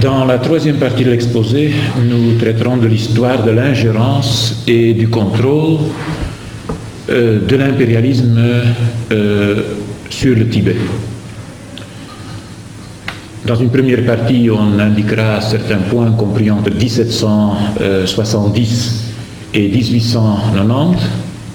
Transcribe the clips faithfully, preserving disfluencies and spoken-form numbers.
Dans la troisième partie de l'exposé, nous traiterons de l'histoire de l'ingérence et du contrôle euh, de l'impérialisme euh, sur le Tibet. Dans une première partie, on indiquera certains points compris entre dix-sept cent soixante-dix et dix-huit cent quatre-vingt-dix.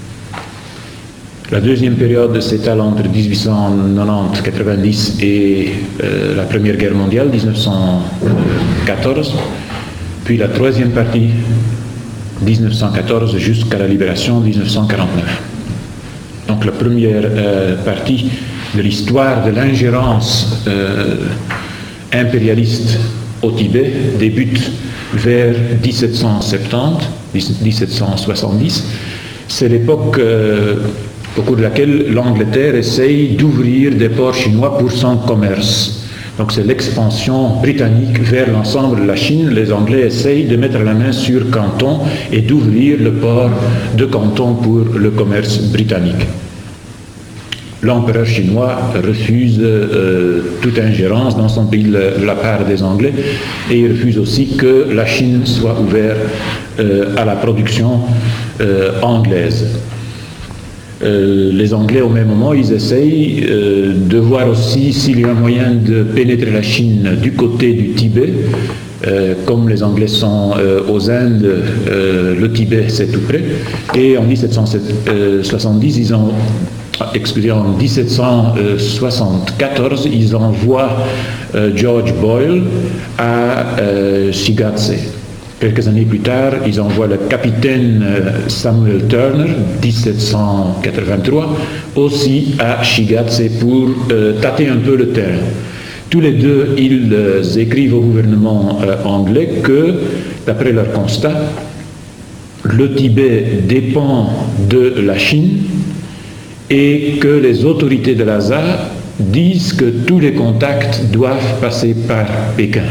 La deuxième période s'étale entre dix-huit cent quatre-vingt-dix quatre-vingt-dix et euh, la Première Guerre mondiale, dix-neuf cent quatorze. Puis la troisième partie, dix-neuf cent quatorze jusqu'à la libération, dix-neuf cent quarante-neuf. Donc la première euh, partie de l'histoire de l'ingérence euh, impérialiste au Tibet débute vers dix-sept cent soixante-dix, dix-sept cent soixante-dix. C'est l'époque euh, au cours de laquelle l'Angleterre essaye d'ouvrir des ports chinois pour son commerce. Donc c'est l'expansion britannique vers l'ensemble de la Chine. Les Anglais essayent de mettre la main sur Canton et d'ouvrir le port de Canton pour le commerce britannique. L'empereur chinois refuse euh, toute ingérence dans son pays de la part des Anglais et il refuse aussi que la Chine soit ouverte euh, à la production euh, anglaise. Euh, les Anglais, au même moment, ils essayent euh, de voir aussi s'il y a un moyen de pénétrer la Chine du côté du Tibet. Euh, comme les Anglais sont euh, aux Indes, euh, le Tibet c'est tout près. Et en dix-sept cent soixante-dix, ils ont, excusez, en dix-sept cent soixante-quatorze, ils envoient euh, George Boyle à euh, Shigatse. Quelques années plus tard, ils envoient le capitaine Samuel Turner, dix-sept cent quatre-vingt-trois, aussi à Shigatse pour euh, tâter un peu le terrain. Tous les deux, ils euh, écrivent au gouvernement euh, anglais que, d'après leur constat, le Tibet dépend de la Chine et que les autorités de l'A S A disent que tous les contacts doivent passer par Pékin.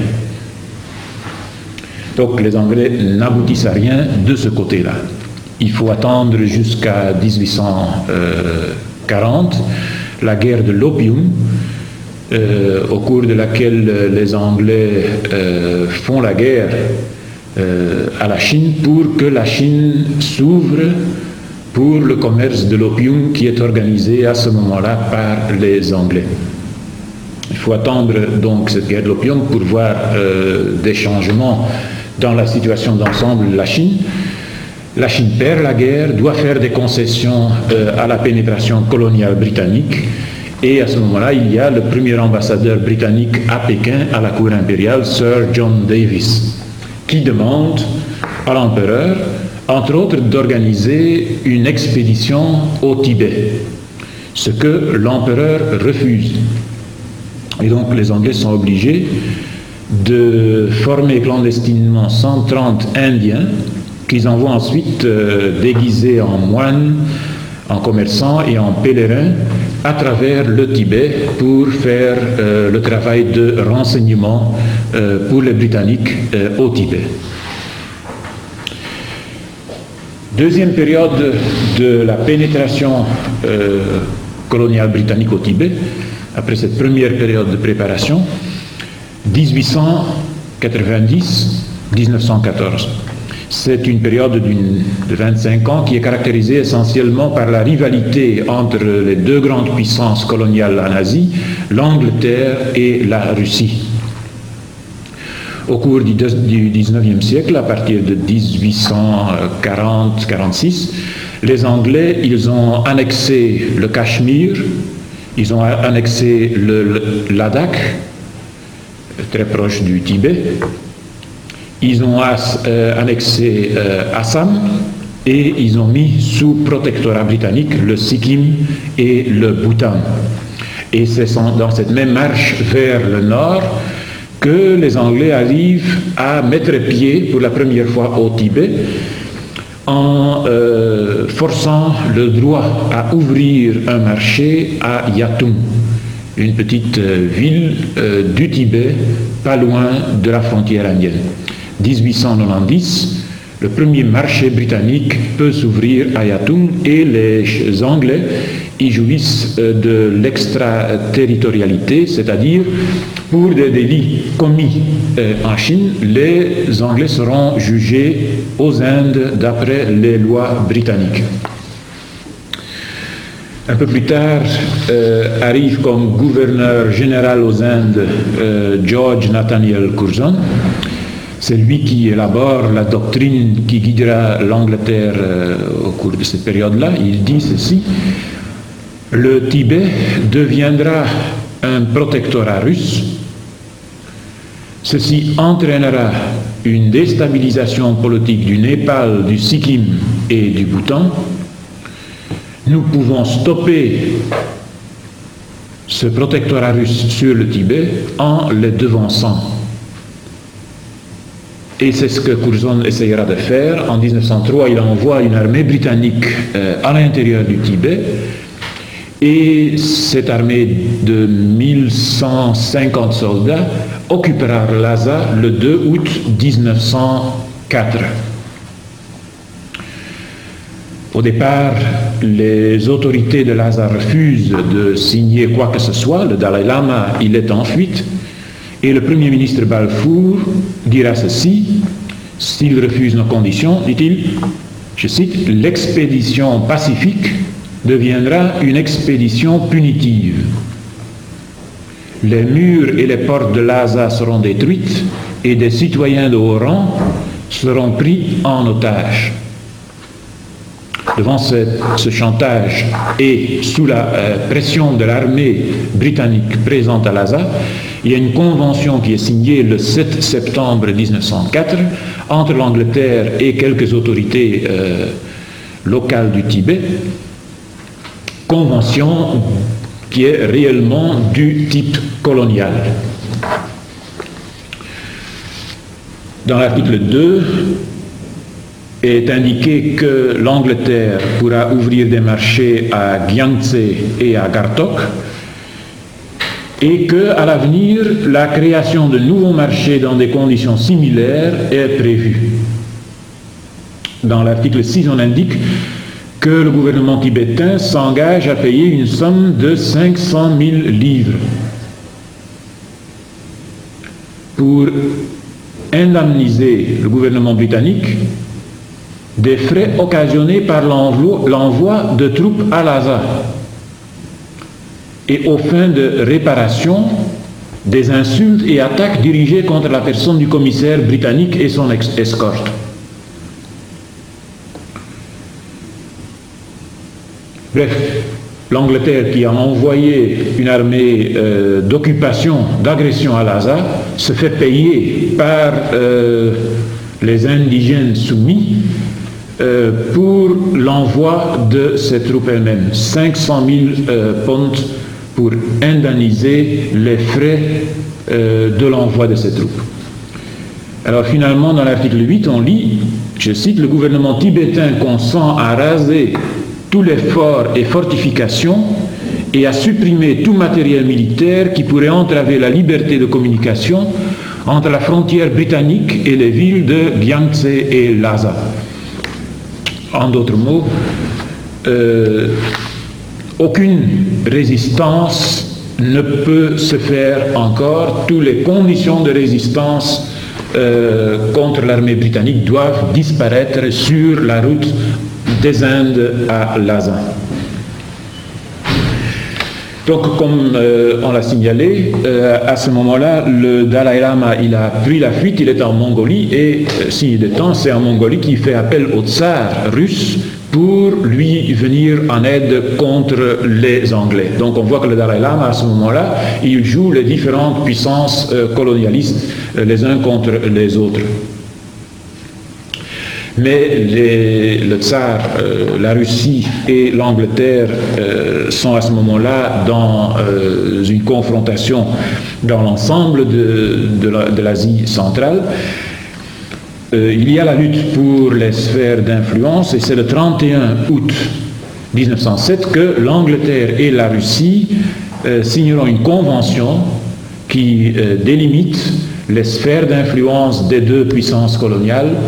Donc les Anglais n'aboutissent à rien de ce côté-là. Il faut attendre jusqu'à dix-huit cent quarante, la guerre de l'opium, euh, au cours de laquelle les Anglais euh, font la guerre euh, à la Chine pour que la Chine s'ouvre pour le commerce de l'opium qui est organisé à ce moment-là par les Anglais. Il faut attendre donc cette guerre de l'opium pour voir euh, des changements dans la situation d'ensemble de la Chine. La Chine perd la guerre, doit faire des concessions euh, à la pénétration coloniale britannique, et à ce moment-là, il y a le premier ambassadeur britannique à Pékin, à la cour impériale, Sir John Davis, qui demande à l'empereur, entre autres, d'organiser une expédition au Tibet, ce que l'empereur refuse. Et donc les Anglais sont obligés de former clandestinement cent trente Indiens qu'ils envoient ensuite euh, déguisés en moines, en commerçants et en pèlerins à travers le Tibet pour faire euh, le travail de renseignement euh, pour les Britanniques euh, au Tibet. Deuxième période de la pénétration euh, coloniale britannique au Tibet, après cette première période de préparation, dix-huit cent quatre-vingt-dix à dix-neuf cent quatorze. C'est une période de vingt-cinq ans qui est caractérisée essentiellement par la rivalité entre les deux grandes puissances coloniales en Asie, l'Angleterre et la Russie. Au cours du dix-neuvième siècle, à partir de dix-huit cent quarante à quarante-six, les Anglais, ils ont annexé le Cachemire, ils ont annexé le, le Ladakh, très proche du Tibet. Ils ont as, euh, annexé euh, Assam et ils ont mis sous protectorat britannique le Sikkim et le Bhoutan. Et c'est dans cette même marche vers le nord que les Anglais arrivent à mettre pied pour la première fois au Tibet en euh, forçant le droit à ouvrir un marché à Yatung, une petite euh, ville euh, du Tibet, pas loin de la frontière indienne. dix-huit cent quatre-vingt-dix, le premier marché britannique peut s'ouvrir à Yatung et les Anglais y jouissent de l'extraterritorialité, c'est-à-dire pour des délits commis en Chine, les Anglais seront jugés aux Indes d'après les lois britanniques. Un peu plus tard, euh, arrive comme gouverneur général aux Indes euh, George Nathaniel Curzon. C'est lui qui élabore la doctrine qui guidera l'Angleterre euh, au cours de cette période-là. Il dit ceci: le Tibet deviendra un protectorat russe. Ceci entraînera une déstabilisation politique du Népal, du Sikkim et du Bhoutan. Nous pouvons stopper ce protectorat russe sur le Tibet en les devançant. Et c'est ce que Curzon essayera de faire. En mille neuf cent trois, il envoie une armée britannique euh, à l'intérieur du Tibet. Et cette armée de mille cent cinquante soldats occupera Lhasa le deux août mille neuf cent quatre. Au départ, les autorités de Lhasa refusent de signer quoi que ce soit. Le Dalai Lama, il est en fuite. Et le Premier ministre Balfour dira ceci: s'il refuse nos conditions, dit-il, je cite, l'expédition pacifique deviendra une expédition punitive. Les murs et les portes de Lhasa seront détruites et des citoyens de haut rang seront pris en otage. Devant ce, ce chantage et sous la euh, pression de l'armée britannique présente à Lhasa, il y a une convention qui est signée le sept septembre mille neuf cent quatre entre l'Angleterre et quelques autorités euh, locales du Tibet, convention qui est réellement du type colonial. Dans l'article deux, est indiqué que l'Angleterre pourra ouvrir des marchés à Gyantse et à Gartok et qu'à l'avenir, la création de nouveaux marchés dans des conditions similaires est prévue. Dans l'article six, on indique que le gouvernement tibétain s'engage à payer une somme de cinq cent mille livres pour indemniser le gouvernement britannique des frais occasionnés par l'envoi de troupes à Lhasa et aux fins de réparation des insultes et attaques dirigées contre la personne du commissaire britannique et son escorte. Bref, l'Angleterre qui a envoyé une armée euh, d'occupation, d'agression à Lhasa, se fait payer par euh, les indigènes soumis Euh, pour l'envoi de ces troupes elles-mêmes. cinq cent mille euh, pounds pour indemniser les frais euh, de l'envoi de ces troupes. Alors finalement, dans l'article huit, on lit, je cite, le gouvernement tibétain consent à raser tous les forts et fortifications et à supprimer tout matériel militaire qui pourrait entraver la liberté de communication entre la frontière britannique et les villes de Gyantse et Lhasa. En d'autres mots, euh, aucune résistance ne peut se faire encore. Toutes les conditions de résistance euh, contre l'armée britannique doivent disparaître sur la route des Indes à Lhasa. Donc, comme euh, on l'a signalé, euh, à ce moment-là, le Dalai Lama, il a pris la fuite, il est en Mongolie, et euh, s'il est temps, c'est en Mongolie qu'il fait appel au tsar russe pour lui venir en aide contre les Anglais. Donc, on voit que le Dalai Lama, à ce moment-là, il joue les différentes puissances euh, colonialistes euh, les uns contre les autres. Mais les, le tsar, euh, la Russie et l'Angleterre euh, sont à ce moment-là dans euh, une confrontation dans l'ensemble de, de l'Asie centrale. Euh, il y a la lutte pour les sphères d'influence et c'est le trente et un août mille neuf cent sept que l'Angleterre et la Russie euh, signeront une convention qui euh, délimite les sphères d'influence des deux puissances coloniales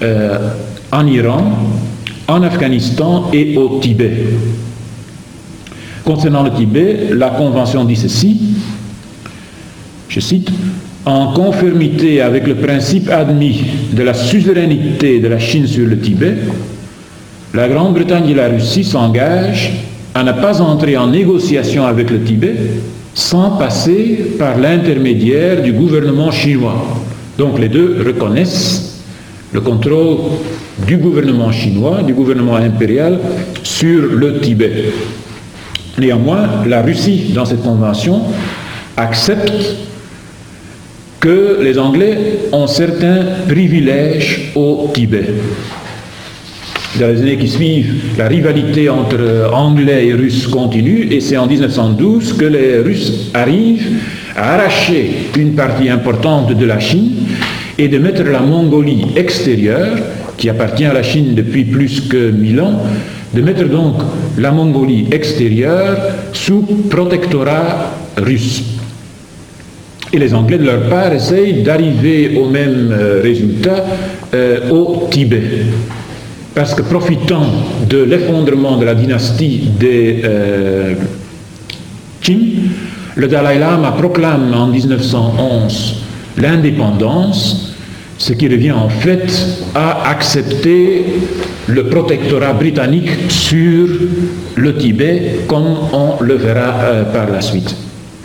euh, en Iran, en Afghanistan et au Tibet. Concernant le Tibet, la Convention dit ceci, je cite, « En conformité avec le principe admis de la suzeraineté de la Chine sur le Tibet, la Grande-Bretagne et la Russie s'engagent à ne pas entrer en négociation avec le Tibet sans passer par l'intermédiaire du gouvernement chinois. » Donc les deux reconnaissent le contrôle du gouvernement chinois, du gouvernement impérial, sur le Tibet. Néanmoins, la Russie, dans cette convention, accepte que les Anglais ont certains privilèges au Tibet. Dans les années qui suivent, la rivalité entre Anglais et Russes continue, et c'est en mille neuf cent douze que les Russes arrivent à arracher une partie importante de la Chine et de mettre la Mongolie extérieure, qui appartient à la Chine depuis plus que mille ans, de mettre donc la Mongolie extérieure sous protectorat russe. Et les Anglais, de leur part, essayent d'arriver au même euh, résultat euh, au Tibet. Parce que profitant de l'effondrement de la dynastie des euh, Qing, le Dalai Lama proclame en mille neuf cent onze l'indépendance, ce qui revient en fait à accepter le protectorat britannique sur le Tibet, comme on le verra euh, par la suite.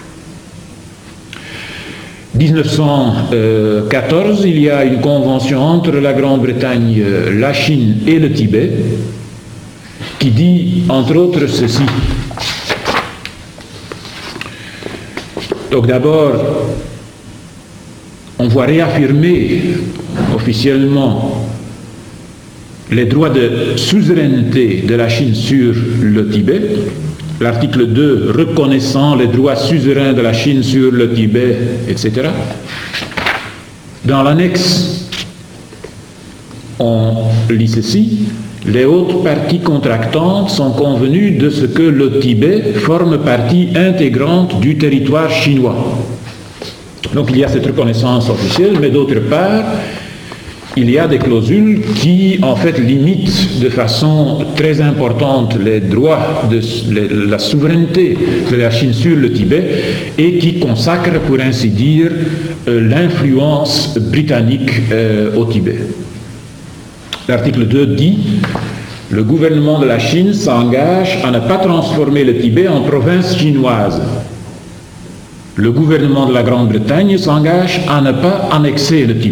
mille neuf cent quatorze, il y a une convention entre la Grande-Bretagne, la Chine et le Tibet qui dit entre autres ceci. Donc d'abord, on voit réaffirmer officiellement les droits de suzeraineté de la Chine sur le Tibet. L'article deux reconnaissant les droits suzerains de la Chine sur le Tibet, et cetera. Dans l'annexe, on lit ceci, les hautes parties contractantes sont convenues de ce que le Tibet forme partie intégrante du territoire chinois. Donc il y a cette reconnaissance officielle, mais d'autre part, il y a des clausules qui, en fait, limitent de façon très importante les droits de les, la souveraineté de la Chine sur le Tibet et qui consacrent, pour ainsi dire, euh, l'influence britannique euh, au Tibet. L'article deux dit « Le gouvernement de la Chine s'engage à ne pas transformer le Tibet en province chinoise. Le gouvernement de la Grande-Bretagne s'engage à ne pas annexer le Tibet. »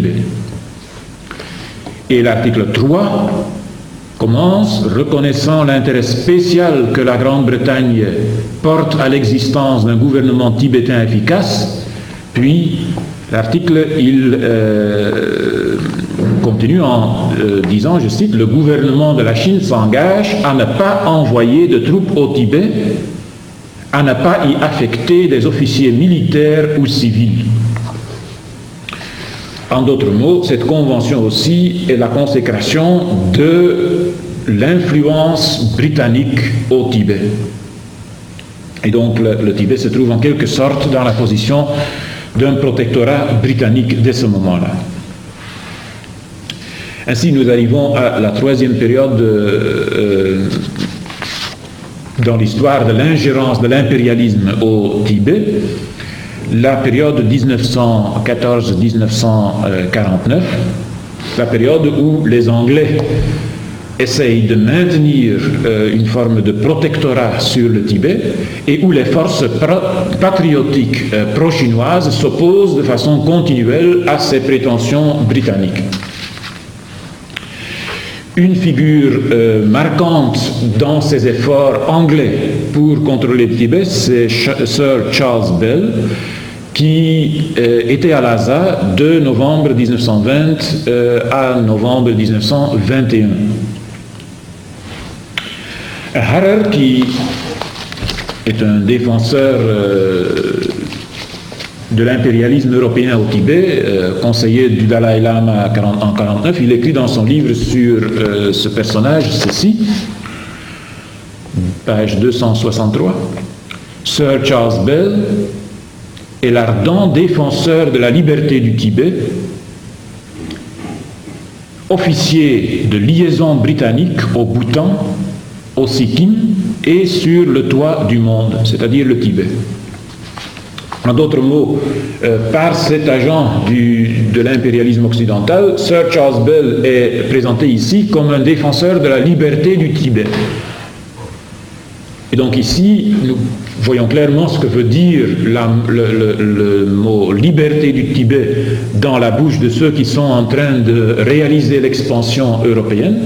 Et l'article trois commence reconnaissant l'intérêt spécial que la Grande-Bretagne porte à l'existence d'un gouvernement tibétain efficace, puis l'article il euh, continue en euh, disant, je cite, « Le gouvernement de la Chine s'engage à ne pas envoyer de troupes au Tibet, à ne pas y affecter des officiers militaires ou civils. » En d'autres mots, cette convention aussi est la consécration de l'influence britannique au Tibet. Et donc le, le Tibet se trouve en quelque sorte dans la position d'un protectorat britannique dès ce moment-là. Ainsi, nous arrivons à la troisième période euh, dans l'histoire de l'ingérence de l'impérialisme au Tibet, la période mille neuf cent quatorze à mille neuf cent quarante-neuf, la période où les Anglais essayent de maintenir euh, une forme de protectorat sur le Tibet et où les forces patriotiques euh, pro-chinoises s'opposent de façon continuelle à ces prétentions britanniques. Une figure euh, marquante dans ces efforts anglais pour contrôler le Tibet, c'est Sir Charles Bell, qui euh, était à Lhasa de novembre mille neuf cent vingt euh, à novembre mille neuf cent vingt et un. Harrer, qui est un défenseur euh, de l'impérialisme européen au Tibet, euh, conseiller du Dalai Lama en mille neuf cent quarante-neuf, il écrit dans son livre sur euh, ce personnage ceci, page deux cent soixante-trois, « Sir Charles Bell est l'ardent défenseur de la liberté du Tibet, officier de liaison britannique au Bhoutan, au Sikkim et sur le toit du monde, c'est-à-dire le Tibet. En d'autres mots, euh, par cet agent du, de l'impérialisme occidental, Sir Charles Bell est présenté ici comme un défenseur de la liberté du Tibet. Et donc ici, nous voyons clairement ce que veut dire la, le, le, le mot liberté du Tibet dans la bouche de ceux qui sont en train de réaliser l'expansion européenne.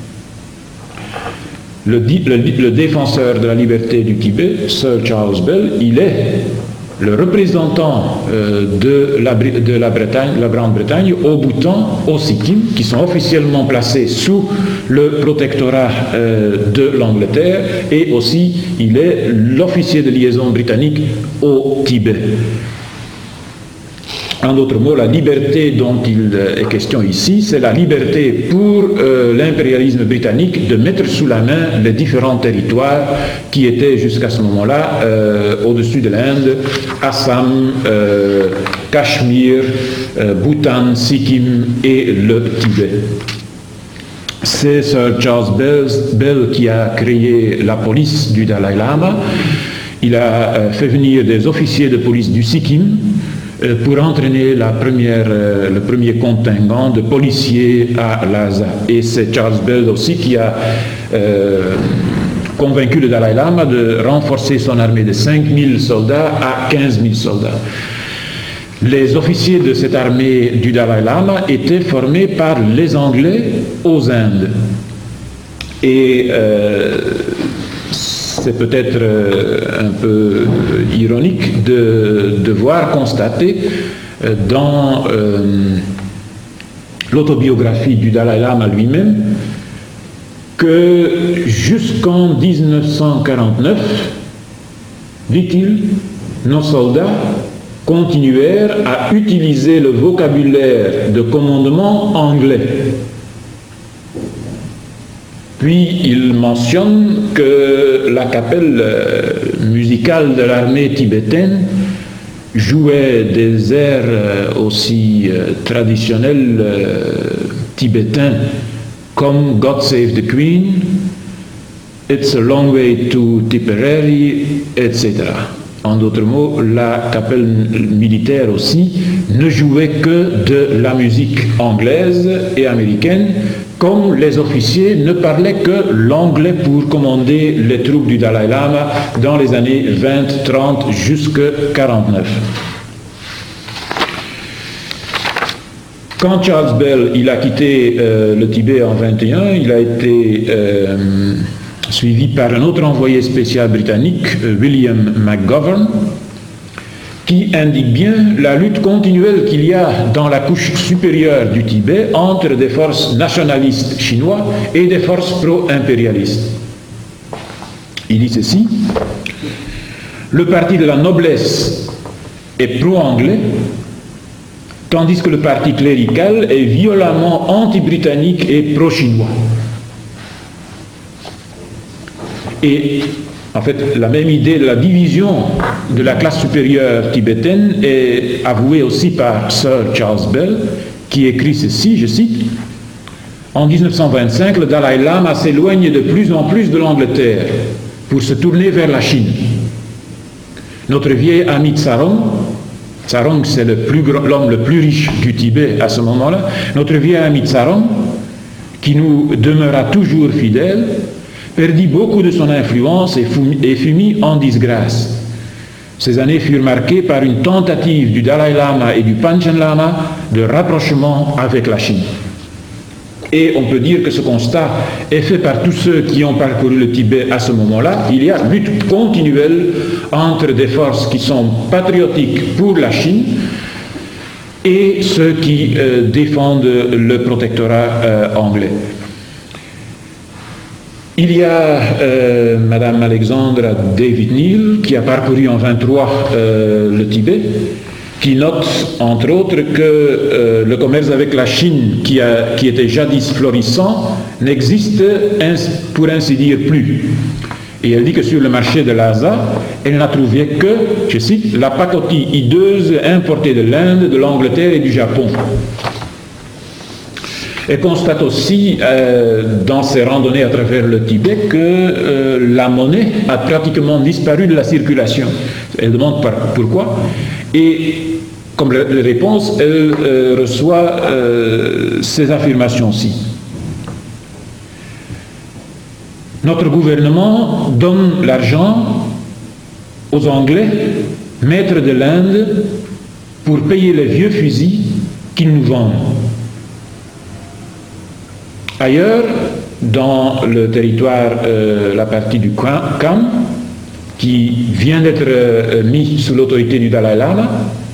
Le, le, le défenseur de la liberté du Tibet, Sir Charles Bell, il est le représentant euh, de, la, de la, Bretagne, la Grande-Bretagne au Bhoutan, au Sikkim, qui sont officiellement placés sous le protectorat euh, de l'Angleterre, et aussi il est l'officier de liaison britannique au Tibet. En d'autres mots, la liberté dont il est question ici, c'est la liberté pour euh, l'impérialisme britannique de mettre sous la main les différents territoires qui étaient jusqu'à ce moment-là euh, au-dessus de l'Inde, Assam, euh, Cachemire, euh, Bhoutan, Sikkim et le Tibet. C'est Sir Charles Bell, Bell qui a créé la police du Dalai Lama. Il a euh, fait venir des officiers de police du Sikkim pour entraîner la première, euh, le premier contingent de policiers à Lhasa. Et c'est Charles Bell aussi qui a euh, convaincu le Dalai Lama de renforcer son armée de cinq mille soldats à quinze mille soldats. Les officiers de cette armée du Dalai Lama étaient formés par les Anglais aux Indes. Et euh, c'est peut-être un peu ironique de devoir constater dans euh, l'autobiographie du Dalai Lama lui-même que jusqu'en mille neuf cent quarante-neuf, dit-il, nos soldats continuèrent à utiliser le vocabulaire de commandement anglais. Puis il mentionne que la chapelle musicale de l'armée tibétaine jouait des airs aussi traditionnels tibétains comme God Save the Queen, It's a Long Way to Tipperary, et cetera. En d'autres mots, la chapelle militaire aussi ne jouait que de la musique anglaise et américaine, comme les officiers ne parlaient que l'anglais pour commander les troupes du Dalai Lama dans les années vingt, trente jusqu'à quarante-neuf. Quand Charles Bell il a quitté euh, le Tibet en vingt et un, il a été euh, suivi par un autre envoyé spécial britannique, William McGovern, qui indique bien la lutte continuelle qu'il y a dans la couche supérieure du Tibet entre des forces nationalistes chinois et des forces pro-impérialistes. Il dit ceci: le parti de la noblesse est pro-anglais, tandis que le parti clérical est violemment anti-britannique et pro-chinois. Et en fait, la même idée de la division de la classe supérieure tibétaine est avouée aussi par Sir Charles Bell, qui écrit ceci, je cite: en mille neuf cent vingt-cinq, le Dalai Lama s'éloigne de plus en plus de l'Angleterre pour se tourner vers la Chine. Notre vieil ami Tsarong, Tsarong c'est l'homme le plus riche du Tibet à ce moment-là, notre vieil ami Tsarong, qui nous demeura toujours fidèle, perdit beaucoup de son influence et fut mis en disgrâce. Ces années furent marquées par une tentative du Dalai Lama et du Panchen Lama de rapprochement avec la Chine. Et on peut dire que ce constat est fait par tous ceux qui ont parcouru le Tibet à ce moment-là. Il y a lutte continuelle entre des forces qui sont patriotiques pour la Chine et ceux qui euh, défendent le protectorat euh, anglais. Il y a euh, Madame Alexandra David Neal qui a parcouru en vingt-trois euh, le Tibet, qui note entre autres que euh, le commerce avec la Chine, qui, a, qui était jadis florissant, n'existe pour ainsi dire plus. Et elle dit que sur le marché de Lhasa, elle n'a trouvé que, je cite, la pacotille hideuse importée de l'Inde, de l'Angleterre et du Japon. Et constate aussi euh, dans ses randonnées à travers le Tibet que euh, la monnaie a pratiquement disparu de la circulation. Elle demande par, pourquoi. Et comme réponse, elle euh, reçoit euh, ces affirmations-ci. Notre gouvernement donne l'argent aux Anglais, maîtres de l'Inde, pour payer les vieux fusils qu'ils nous vendent. Ailleurs, dans le territoire, euh, la partie du Kham, qui vient d'être euh, mis sous l'autorité du Dalai Lama,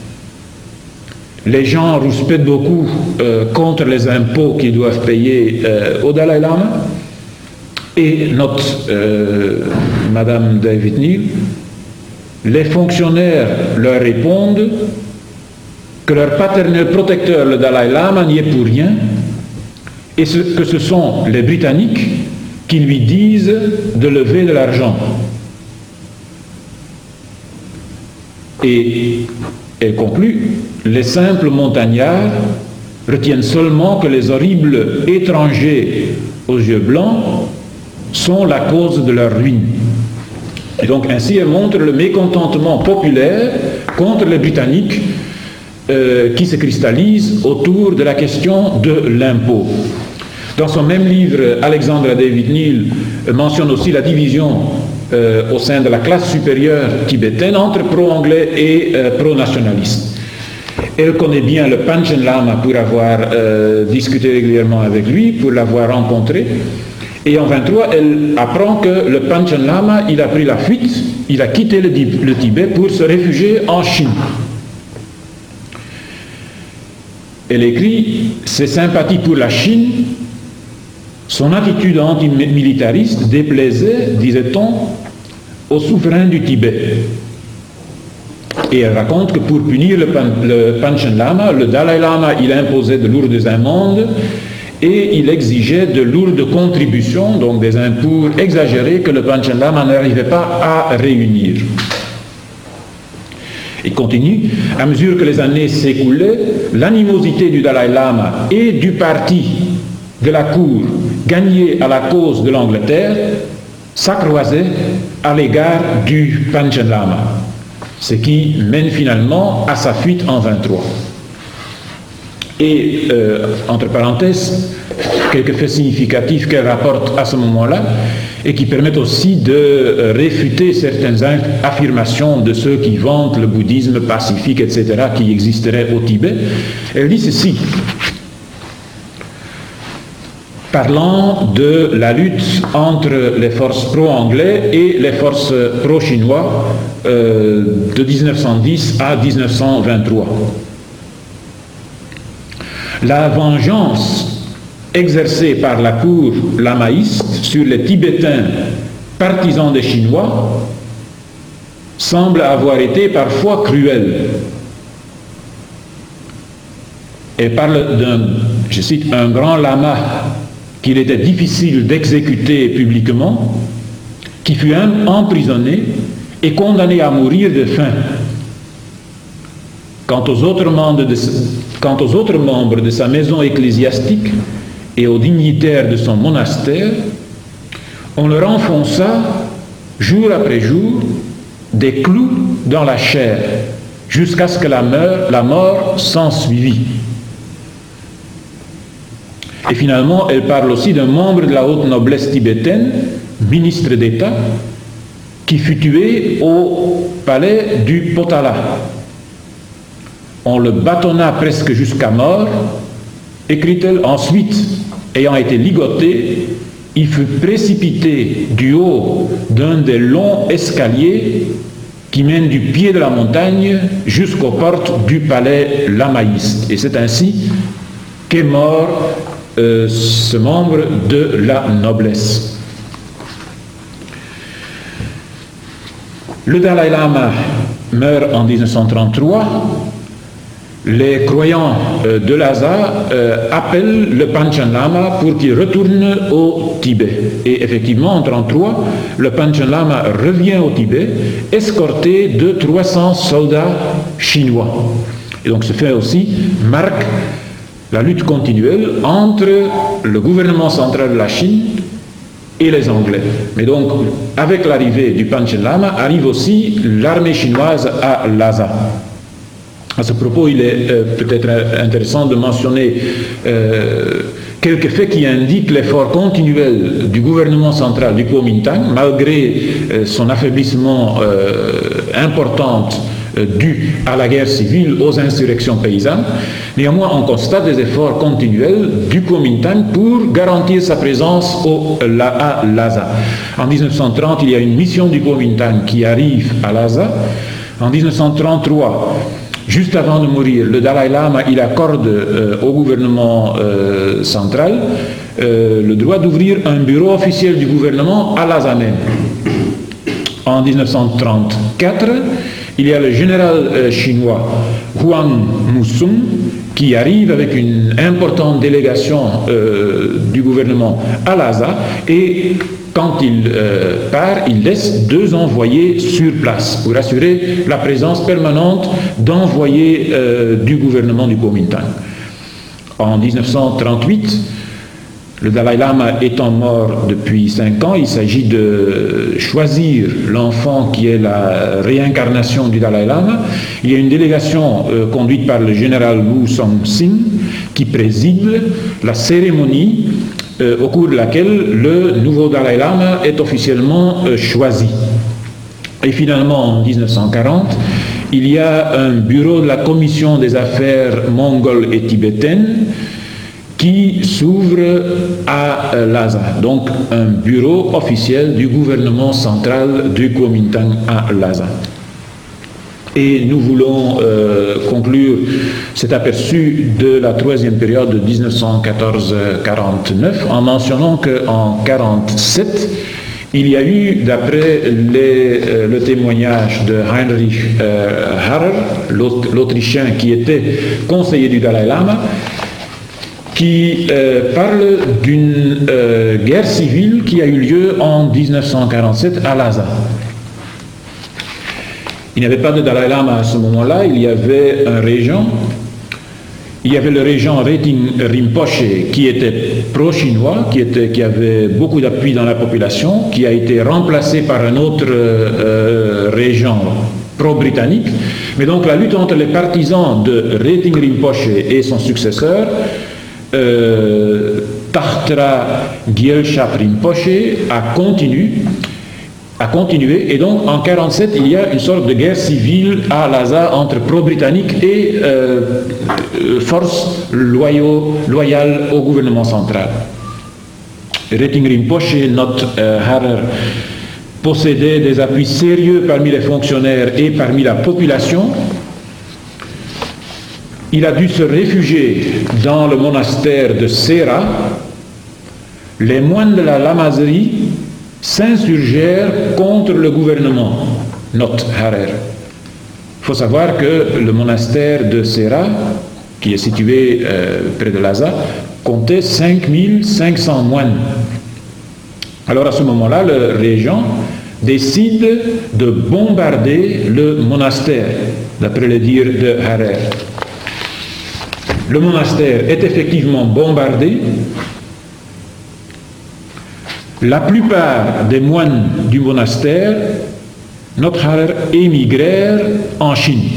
les gens rouspètent beaucoup euh, contre les impôts qu'ils doivent payer euh, au Dalai Lama, et note euh, Madame David Neal, les fonctionnaires leur répondent que leur paternel protecteur, le Dalai Lama, n'y est pour rien, et ce, que ce sont les Britanniques qui lui disent de lever de l'argent. Et elle conclut, les simples montagnards retiennent seulement que les horribles étrangers aux yeux blancs sont la cause de leur ruine. Et donc ainsi elle montre le mécontentement populaire contre les Britanniques euh, qui se cristallise autour de la question de l'impôt. Dans son même livre, Alexandra David Neal mentionne aussi la division euh, au sein de la classe supérieure tibétaine entre pro-anglais et euh, pro-nationalistes. Elle connaît bien le Panchen Lama pour avoir euh, discuté régulièrement avec lui, pour l'avoir rencontré. Et en vingt-trois, elle apprend que le Panchen Lama, il a pris la fuite, il a quitté le, le Tibet pour se réfugier en Chine. Elle écrit « Ses sympathies pour la Chine, son attitude antimilitariste déplaisait, disait-on, aux souverains du Tibet. » Et elle raconte que pour punir le, Pan, le Panchen Lama, le Dalai Lama, il imposait de lourdes amendes et il exigeait de lourdes contributions, donc des impôts exagérés que le Panchen Lama n'arrivait pas à réunir. Il continue, à mesure que les années s'écoulaient, l'animosité du Dalai Lama et du parti de la cour gagné à la cause de l'Angleterre s'accroisait à l'égard du Panchen Lama, ce qui mène finalement à sa fuite en vingt-trois. Et, euh, entre parenthèses, quelques faits significatifs qu'elle rapporte à ce moment-là et qui permettent aussi de euh, réfuter certaines affirmations de ceux qui vantent le bouddhisme pacifique, et cetera, qui existerait au Tibet. Elle dit ceci, parlant de la lutte entre les forces pro-anglais et les forces pro-chinois euh, de mille neuf cent dix à mille neuf cent vingt-trois. La vengeance exercée par la cour lamaïste sur les Tibétains partisans des Chinois semble avoir été parfois cruelle. Elle parle d'un, je cite, un grand lama qu'il était difficile d'exécuter publiquement, qui fut emprisonné et condamné à mourir de faim. Quant aux autres membres de, quant aux autres membres de sa maison ecclésiastique et aux dignitaires de son monastère, on leur enfonça, jour après jour, des clous dans la chair, jusqu'à ce que la, meur, la mort s'ensuivit. Et finalement, elle parle aussi d'un membre de la haute noblesse tibétaine, ministre d'État, qui fut tué au palais du Potala. On le bâtonna presque jusqu'à mort, écrit-elle. Ensuite, ayant été ligoté, il fut précipité du haut d'un des longs escaliers qui mènent du pied de la montagne jusqu'aux portes du palais lamaïste. Et c'est ainsi qu'est mort euh, ce membre de la noblesse. Le Dalai Lama meurt en mille neuf cent trente-trois. Les croyants euh, de Lhasa euh, appellent le Panchen Lama pour qu'il retourne au Tibet. Et effectivement, en mille neuf cent trente-trois, le Panchen Lama revient au Tibet, escorté de trois cents soldats chinois. Et donc ce fait aussi marque la lutte continuelle entre le gouvernement central de la Chine et les Anglais. Mais donc, avec l'arrivée du Panchen Lama, arrive aussi l'armée chinoise à Lhasa. À ce propos, il est euh, peut-être intéressant de mentionner euh, quelques faits qui indiquent l'effort continuel du gouvernement central du Kuomintang, malgré euh, son affaiblissement euh, important euh, dû à la guerre civile, aux insurrections paysannes. Néanmoins, on constate des efforts continuels du Kuomintang pour garantir sa présence au, à Lhasa. En mille neuf cent trente, il y a une mission du Kuomintang qui arrive à Lhasa. En mille neuf cent trente-trois, juste avant de mourir, le Dalai Lama il accorde euh, au gouvernement euh, central euh, le droit d'ouvrir un bureau officiel du gouvernement à Lhasa même. En mille neuf cent trente-quatre, il y a le général euh, chinois Huang Musung qui arrive avec une importante délégation euh, du gouvernement à Lhasa, et quand il euh, part, il laisse deux envoyés sur place pour assurer la présence permanente d'envoyés euh, du gouvernement du Kuomintang. En mille neuf cent trente-huit, le Dalai Lama étant mort depuis cinq ans, il s'agit de choisir l'enfant qui est la réincarnation du Dalai Lama. Il y a une délégation euh, conduite par le général Wu Song-sin qui préside la cérémonie euh, au cours de laquelle le nouveau Dalai Lama est officiellement euh, choisi. Et finalement, en mille neuf cent quarante, il y a un bureau de la Commission des affaires mongoles et tibétaines qui s'ouvre à Lhasa, donc un bureau officiel du gouvernement central du Kuomintang à Lhasa. Et nous voulons euh, conclure cet aperçu de la troisième période de mille neuf cent quatorze à quarante-neuf en mentionnant qu'en mille neuf cent quarante-sept, il y a eu, d'après euh, le témoignage de Heinrich euh, Harrer, l'Autrichien qui était conseiller du Dalai Lama, qui euh, parle d'une euh, guerre civile qui a eu lieu en mille neuf cent quarante-sept à Lhasa. Il n'y avait pas de Dalai Lama à ce moment-là, il y avait un régent. Il y avait le régent Reting Rinpoche qui était pro-chinois, qui, était, qui avait beaucoup d'appui dans la population, qui a été remplacé par un autre euh, régent pro-britannique. Mais donc la lutte entre les partisans de Reting Rinpoche et son successeur, Euh, Tartra Gyaltsab Rinpoche a continué, a continué, et donc en mille neuf cent quarante-sept il y a une sorte de guerre civile à Lhasa entre pro-britanniques et euh, forces loyaux, loyales au gouvernement central. Reting Rinpoche, note euh, Harrer, possédait des appuis sérieux parmi les fonctionnaires et parmi la population. Il a dû se réfugier dans le monastère de Sera. Les moines de la lamaserie s'insurgèrent contre le gouvernement. Note Harrer. Il faut savoir que le monastère de Sera, qui est situé euh, près de Lhasa, comptait cinq mille cinq cents moines. Alors à ce moment-là, le régent décide de bombarder le monastère, d'après le dire de Harrer. Le monastère est effectivement bombardé. La plupart des moines du monastère, notre Harrer, émigrèrent en Chine.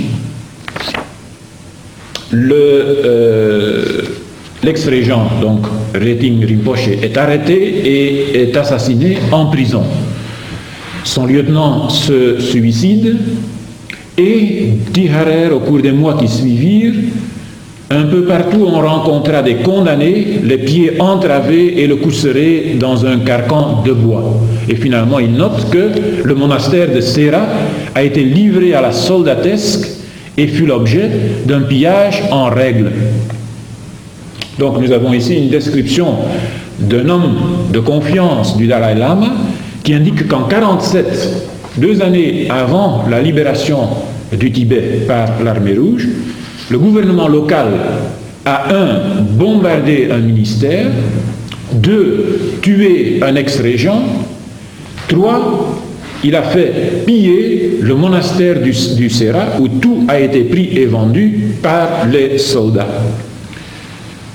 Le, euh, l'ex-régent, donc Reting Rinpoche, est arrêté et est assassiné en prison. Son lieutenant se suicide et, dit Harrer, au cours des mois qui suivirent, un peu partout, on rencontra des condamnés, les pieds entravés et le cou serré dans un carcan de bois. Et finalement, il note que le monastère de Sera a été livré à la soldatesque et fut l'objet d'un pillage en règle. Donc nous avons ici une description d'un homme de confiance du Dalai Lama qui indique qu'en mille neuf cent quarante-sept, deux années avant la libération du Tibet par l'armée rouge, le gouvernement local a, un, bombardé un ministère, deux, tué un ex-régent, trois, il a fait piller le monastère du, du Sera où tout a été pris et vendu par les soldats.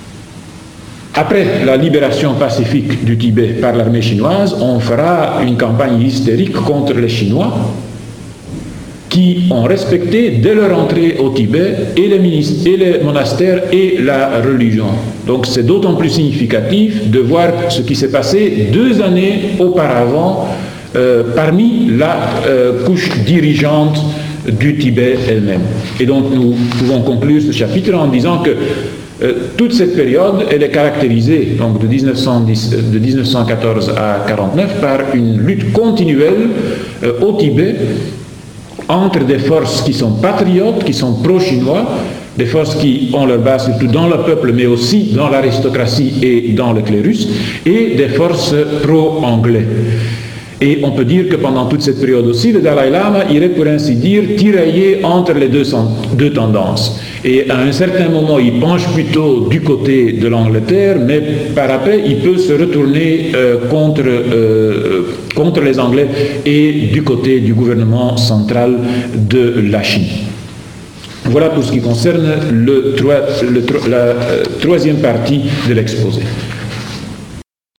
Après la libération pacifique du Tibet par l'armée chinoise, on fera une campagne hystérique contre les Chinois qui ont respecté dès leur entrée au Tibet et les, ministres, et les monastères et la religion. Donc c'est d'autant plus significatif de voir ce qui s'est passé deux années auparavant euh, parmi la euh, couche dirigeante du Tibet elle-même. Et donc nous pouvons conclure ce chapitre en disant que euh, toute cette période, elle est caractérisée donc de, mille neuf cent dix, de mille neuf cent quatorze à quarante-neuf par une lutte continuelle euh, au Tibet entre des forces qui sont patriotes, qui sont pro-chinois, des forces qui ont leur base surtout dans le peuple, mais aussi dans l'aristocratie et dans le clérus, et des forces pro-anglais. Et on peut dire que pendant toute cette période aussi, le Dalai Lama irait pour ainsi dire tirailler entre les deux, deux tendances. Et à un certain moment, il penche plutôt du côté de l'Angleterre, mais par après, il peut se retourner euh, contre, euh, contre les Anglais et du côté du gouvernement central de la Chine. Voilà pour ce qui concerne le, le, la euh, troisième partie de l'exposé.